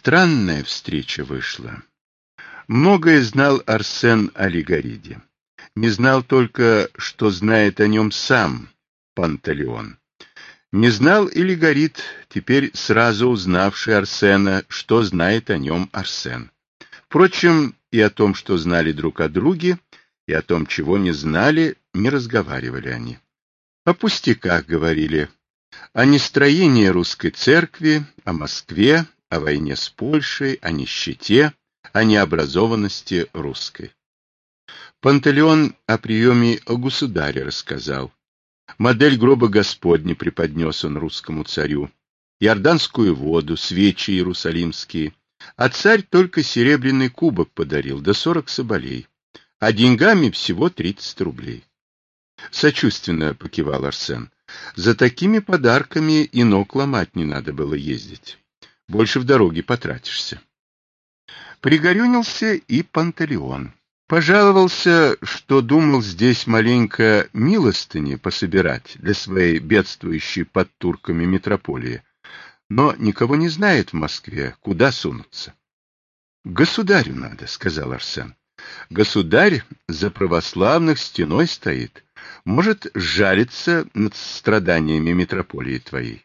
Странная встреча вышла. Многое знал Арсен о Лигариде. Не знал только, что знает о нем сам Панталеон. Не знал и Лигарид, теперь сразу узнавший Арсена, что знает о нем Арсен. Впрочем, и о том, что знали друг о друге, и о том, чего не знали, не разговаривали они. О пустяках говорили, о нестроении русской церкви, о Москве, о войне с Польшей, о нищете, о необразованности русской. Панталеон о приеме государя рассказал. Модель гроба Господня преподнес он русскому царю, иорданскую воду, свечи иерусалимские, а царь только серебряный кубок подарил, да 40 соболей, а деньгами всего 30 рублей. Сочувственно покивал Арсен. За такими подарками и ног ломать не надо было ездить. Больше в дороге потратишься. Пригорюнился и Панталеон. Пожаловался, что думал здесь маленько милостыни пособирать для своей бедствующей под турками метрополии, но никого не знает в Москве, куда сунуться. — Государю надо, — сказал Арсен. — Государь за православных стеной стоит, может сжалиться над страданиями метрополии твоей.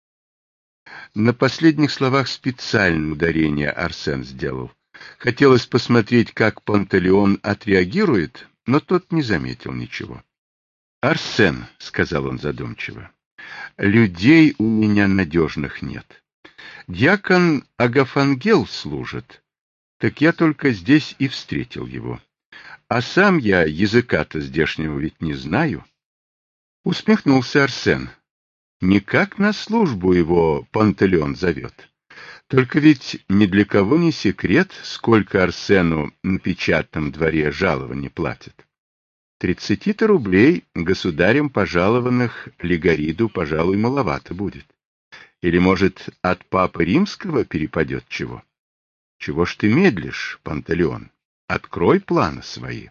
На последних словах специальное ударение Арсен сделал. Хотелось посмотреть, как Панталеон отреагирует, но тот не заметил ничего. — Арсен, — сказал он задумчиво, — людей у меня надежных нет. Дьякон Агафангел служит, так я только здесь и встретил его. А сам я языка-то здешнего ведь не знаю. Усмехнулся Арсен. Никак на службу его Панталеон зовет. Только ведь ни для кого не секрет, сколько Арсену на печатном дворе жалований платят. 30-то рублей государем пожалованных Лигариду, пожалуй, маловато будет. Или, может, от папы римского перепадет чего? Чего ж ты медлишь, Панталеон? Открой планы свои.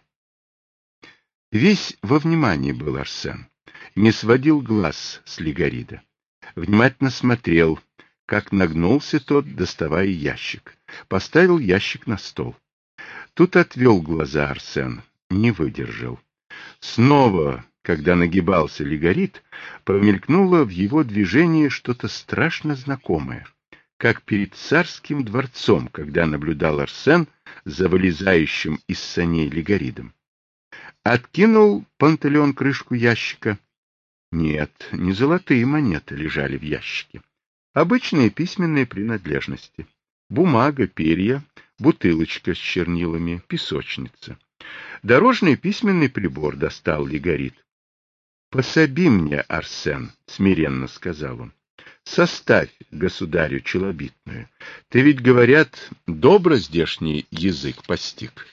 Весь во внимании был Арсен. Не сводил глаз с Лигарида. Внимательно смотрел, как нагнулся тот, доставая ящик. Поставил ящик на стол. Тут отвел глаза Арсен, не выдержал. Снова, когда нагибался Лигарид, промелькнуло в его движении что-то страшно знакомое, как перед царским дворцом, когда наблюдал Арсен за вылезающим из саней Лигаридом. Откинул Панталеон крышку ящика. Нет, не золотые монеты лежали в ящике. Обычные письменные принадлежности. Бумага, перья, бутылочка с чернилами, песочница. Дорожный письменный прибор достал Лигарид. — Пособи мне, Арсен, — смиренно сказал он. — Составь государю челобитную. Ты ведь, говорят, добро здешний язык постиг.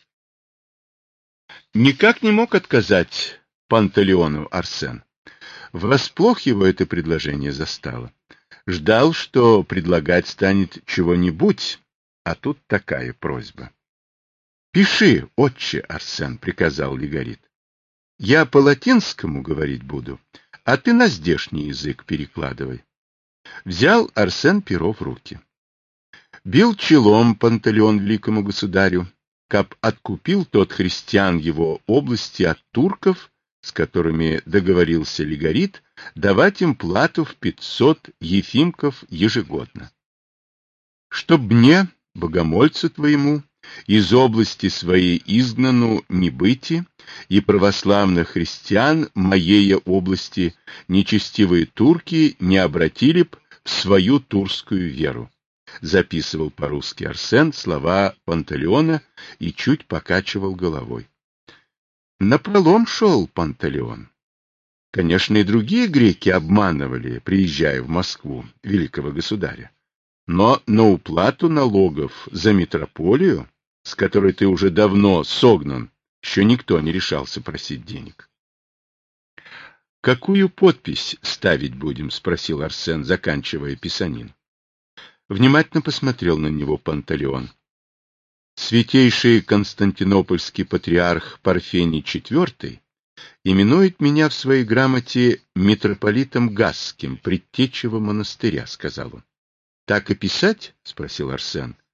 Никак не мог отказать Панталеону Арсен. Врасплох его это предложение застало. Ждал, что предлагать станет чего-нибудь, а тут такая просьба. — Пиши, отче Арсен, — приказал Лигарид. — Я по-латинскому говорить буду, а ты на здешний язык перекладывай. Взял Арсен перо в руки. Бил челом Панталеон великому государю, каб откупил тот христиан его области от турков, с которыми договорился Лигарид, давать им плату в 500 ефимков ежегодно. Чтоб мне, богомольцу твоему, из области своей изгнану не быти, и православных христиан моей области нечестивые турки не обратили б в свою турскую веру. Записывал по-русски Арсен слова Панталеона и чуть покачивал головой. Напролом шел Панталеон. Конечно, и другие греки обманывали, приезжая в Москву, великого государя. Но на уплату налогов за метрополию, с которой ты уже давно согнан, еще никто не решался просить денег. — Какую подпись ставить будем? — спросил Арсен, заканчивая писанин. Внимательно посмотрел на него Панталеон. Святейший константинопольский патриарх Парфений IV именует меня в своей грамоте митрополитом Гасским, предтечего монастыря, — сказал он. — Так и писать? — спросил Арсен.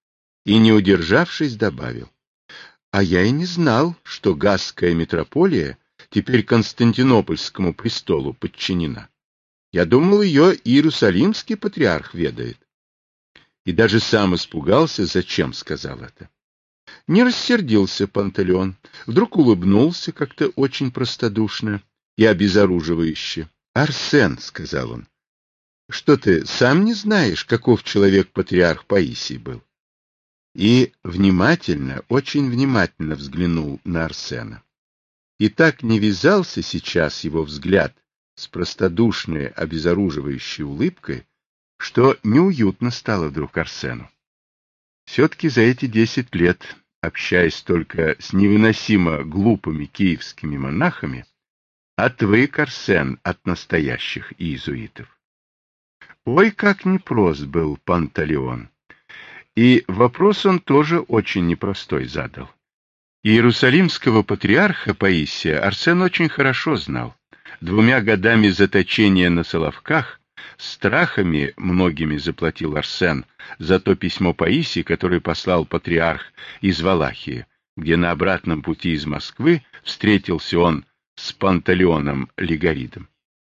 и, не удержавшись, добавил: «А я и не знал, что Гасская митрополия теперь Константинопольскому престолу подчинена. Я думал, ее Иерусалимский патриарх ведает». И даже сам испугался, зачем сказал это. Не рассердился Пантелеон, вдруг улыбнулся как-то очень простодушно и обезоруживающе. «Арсен», — сказал он, — «что ты сам не знаешь, каков человек патриарх Паисий был?» И внимательно, очень внимательно взглянул на Арсена. И так не вязался сейчас его взгляд с простодушной, обезоруживающей улыбкой, что неуютно стало вдруг Арсену. Все-таки за эти 10 лет, общаясь только с невыносимо глупыми киевскими монахами, отвык Арсен от настоящих иезуитов. Ой, как непрост был Пантелеон! И вопрос он тоже очень непростой задал. Иерусалимского патриарха Паисия Арсен очень хорошо знал. 2 годами заточения на Соловках страхами многими заплатил Арсен за то письмо Паисия, которое послал патриарх из Валахии, где на обратном пути из Москвы встретился он с Пантелеоном Легоридом.